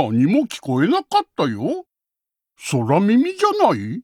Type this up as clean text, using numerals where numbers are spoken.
何も聞こえなかったよ。空耳じゃない？